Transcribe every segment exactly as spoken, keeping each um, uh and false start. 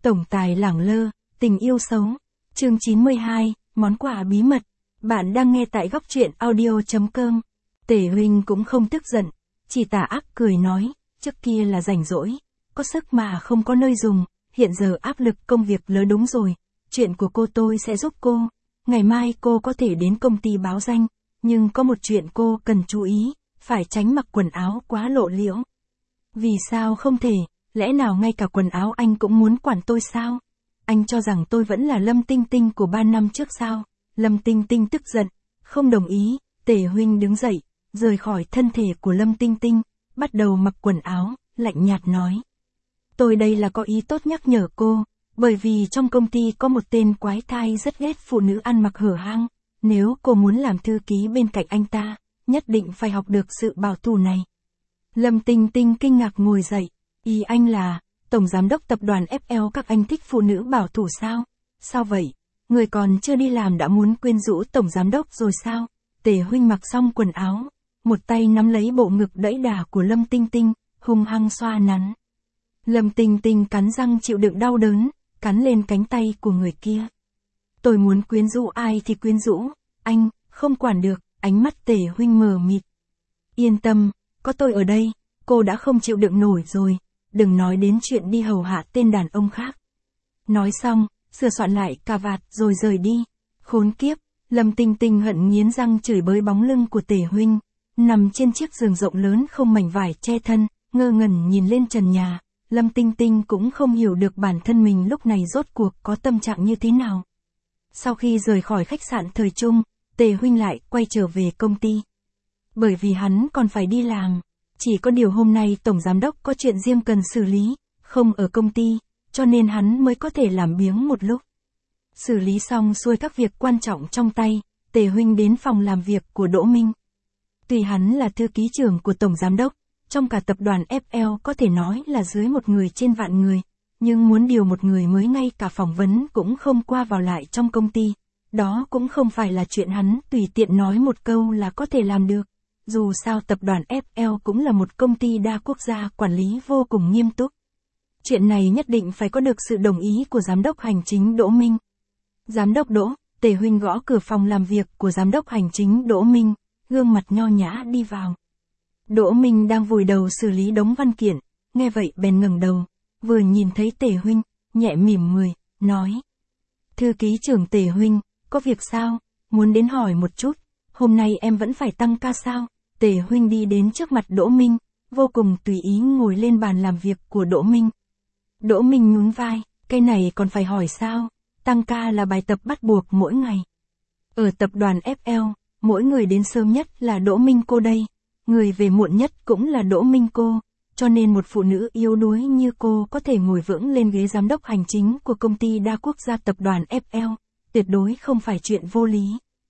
Tổng tài lẳng lơ, tình yêu xấu. Chương chín mươi hai, món quà bí mật. Bạn đang nghe tại góc truyện audio chấm com. Tề huynh cũng không tức giận, chỉ tà ác cười nói, trước kia là rảnh rỗi, có sức mà không có nơi dùng, hiện giờ áp lực công việc lớn đúng rồi, chuyện của cô tôi sẽ giúp cô, ngày mai cô có thể đến công ty báo danh, nhưng có một chuyện cô cần chú ý, phải tránh mặc quần áo quá lộ liễu. Vì sao không thể, lẽ nào ngay cả quần áo anh cũng muốn quản tôi sao? Anh cho rằng tôi vẫn là Lâm Tinh Tinh của ba năm trước sao? Lâm Tinh Tinh tức giận, không đồng ý, Tề huynh đứng dậy, rời khỏi thân thể của Lâm Tinh Tinh, bắt đầu mặc quần áo, lạnh nhạt nói. Tôi đây là có ý tốt nhắc nhở cô, bởi vì trong công ty có một tên quái thai rất ghét phụ nữ ăn mặc hở hang, nếu cô muốn làm thư ký bên cạnh anh ta, nhất định phải học được sự bảo thủ này. Lâm Tinh Tinh kinh ngạc ngồi dậy, ý anh là, Tổng Giám đốc tập đoàn ép lờ các anh thích phụ nữ bảo thủ sao? Sao vậy? Người còn chưa đi làm đã muốn quyến rũ Tổng Giám đốc rồi sao? Tề huynh mặc xong quần áo, một tay nắm lấy bộ ngực đẫy đà của Lâm Tinh Tinh, hung hăng xoa nắn. Lâm Tinh Tinh cắn răng chịu đựng đau đớn, cắn lên cánh tay của người kia. Tôi muốn quyến rũ ai thì quyến rũ, anh, không quản được, ánh mắt Tề huynh mờ mịt. Yên tâm, có tôi ở đây, cô đã không chịu đựng nổi rồi, đừng nói đến chuyện đi hầu hạ tên đàn ông khác. Nói xong, sửa soạn lại cà vạt rồi rời đi. Khốn kiếp, Lâm Tinh Tinh hận nghiến răng chửi bới bóng lưng của Tề huynh, nằm trên chiếc giường rộng lớn không mảnh vải che thân, ngơ ngẩn nhìn lên trần nhà. Lâm Tinh Tinh cũng không hiểu được bản thân mình lúc này rốt cuộc có tâm trạng như thế nào. Sau khi rời khỏi khách sạn Thời Trung, Tề huynh lại quay trở về công ty. Bởi vì hắn còn phải đi làm, chỉ có điều hôm nay Tổng Giám đốc có chuyện riêng cần xử lý, không ở công ty, cho nên hắn mới có thể làm biếng một lúc. Xử lý xong xuôi các việc quan trọng trong tay, Tề huynh đến phòng làm việc của Đỗ Minh. Tuy hắn là thư ký trưởng của Tổng Giám đốc, trong cả tập đoàn ép lờ có thể nói là dưới một người trên vạn người, nhưng muốn điều một người mới ngay cả phỏng vấn cũng không qua vào lại trong công ty, đó cũng không phải là chuyện hắn tùy tiện nói một câu là có thể làm được. Dù sao tập đoàn ép lờ cũng là một công ty đa quốc gia quản lý vô cùng nghiêm túc. Chuyện này nhất định phải có được sự đồng ý của Giám đốc Hành chính Đỗ Minh. Giám đốc Đỗ, Tề huynh gõ cửa phòng làm việc của Giám đốc Hành chính Đỗ Minh, gương mặt nho nhã đi vào. Đỗ Minh đang vùi đầu xử lý đống văn kiện, nghe vậy bèn ngẩng đầu, vừa nhìn thấy Tề huynh, nhẹ mỉm người, nói. Thư ký trưởng Tề huynh, có việc sao, muốn đến hỏi một chút, hôm nay em vẫn phải tăng ca sao? Tề huynh đi đến trước mặt Đỗ Minh, vô cùng tùy ý ngồi lên bàn làm việc của Đỗ Minh. Đỗ Minh nhún vai, cái này còn phải hỏi sao, tăng ca là bài tập bắt buộc mỗi ngày. Ở tập đoàn ép lờ, mỗi người đến sớm nhất là Đỗ Minh cô đây, người về muộn nhất cũng là Đỗ Minh cô, cho nên một phụ nữ yếu đuối như cô có thể ngồi vững lên ghế giám đốc hành chính của công ty đa quốc gia tập đoàn ép lờ, tuyệt đối không phải chuyện vô lý.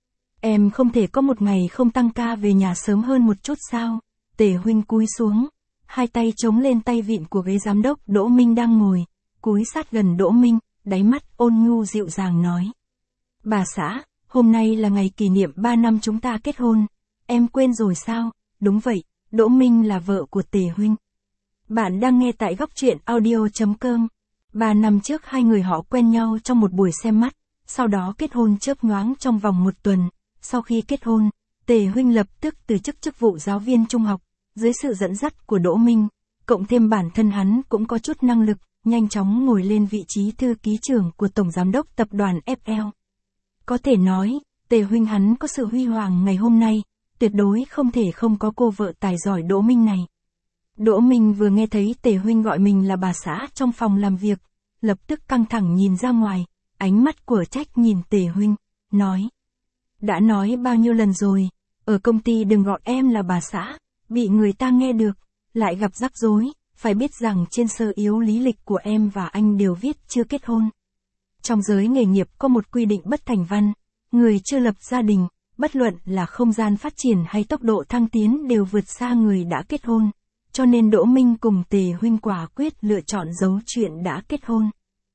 Em không thể có một ngày không tăng ca về nhà sớm hơn một chút sao? Tề huynh cúi xuống, hai tay chống lên tay vịn của ghế giám đốc Đỗ Minh đang ngồi, cúi sát gần Đỗ Minh, đáy mắt ôn nhu dịu dàng nói. Bà xã, hôm nay là ngày kỷ niệm ba năm chúng ta kết hôn, em quên rồi sao? Đúng vậy, Đỗ Minh là vợ của Tề huynh. Bạn đang nghe tại góc truyện audio chấm com. Ba năm trước hai người họ quen nhau trong một buổi xem mắt, sau đó kết hôn chớp nhoáng trong vòng một tuần. Sau khi kết hôn, Tề huynh lập tức từ chức chức vụ giáo viên trung học, dưới sự dẫn dắt của Đỗ Minh, cộng thêm bản thân hắn cũng có chút năng lực, nhanh chóng ngồi lên vị trí thư ký trưởng của Tổng Giám đốc tập đoàn ép lờ. Có thể nói, Tề huynh hắn có sự huy hoàng ngày hôm nay, tuyệt đối không thể không có cô vợ tài giỏi Đỗ Minh này. Đỗ Minh vừa nghe thấy Tề huynh gọi mình là bà xã trong phòng làm việc, lập tức căng thẳng nhìn ra ngoài, ánh mắt của trách nhìn Tề huynh, nói. Đã nói bao nhiêu lần rồi, ở công ty đừng gọi em là bà xã, bị người ta nghe được, lại gặp rắc rối, phải biết rằng trên sơ yếu lý lịch của em và anh đều viết chưa kết hôn. Trong giới nghề nghiệp có một quy định bất thành văn, người chưa lập gia đình, bất luận là không gian phát triển hay tốc độ thăng tiến đều vượt xa người đã kết hôn, cho nên Đỗ Minh cùng Tề huynh quả quyết lựa chọn giấu chuyện đã kết hôn.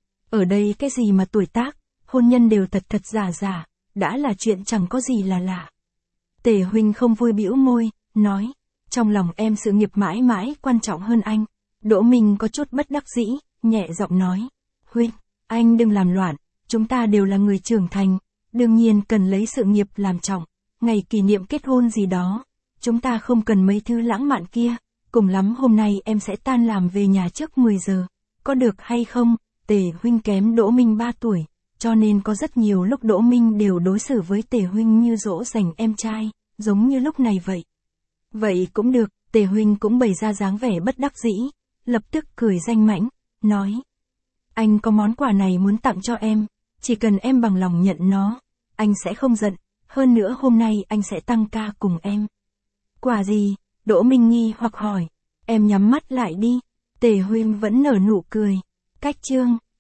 Ở đây cái gì mà tuổi tác, hôn nhân đều thật thật giả giả. Đã là chuyện chẳng có gì là lạ. Tề huynh không vui bĩu môi, nói, trong lòng em sự nghiệp mãi mãi quan trọng hơn anh. Đỗ Minh có chút bất đắc dĩ, nhẹ giọng nói, Huynh, anh đừng làm loạn, chúng ta đều là người trưởng thành, đương nhiên cần lấy sự nghiệp làm trọng, ngày kỷ niệm kết hôn gì đó, chúng ta không cần mấy thứ lãng mạn kia, cùng lắm hôm nay em sẽ tan làm về nhà trước mười giờ, có được hay không? Tề Huynh kém Đỗ Minh ba tuổi, cho nên có rất nhiều lúc Đỗ Minh đều đối xử với Tề Huynh như dỗ dành em trai, giống như lúc này vậy. Vậy cũng được, Tề Huynh cũng bày ra dáng vẻ bất đắc dĩ, lập tức cười danh mãnh, nói. Anh có món quà này muốn tặng cho em, chỉ cần em bằng lòng nhận nó, anh sẽ không giận, hơn nữa hôm nay anh sẽ tăng ca cùng em. Quà gì? Đỗ Minh nghi hoặc hỏi. Em nhắm mắt lại đi. Tề Huynh vẫn nở nụ cười. Cách chương.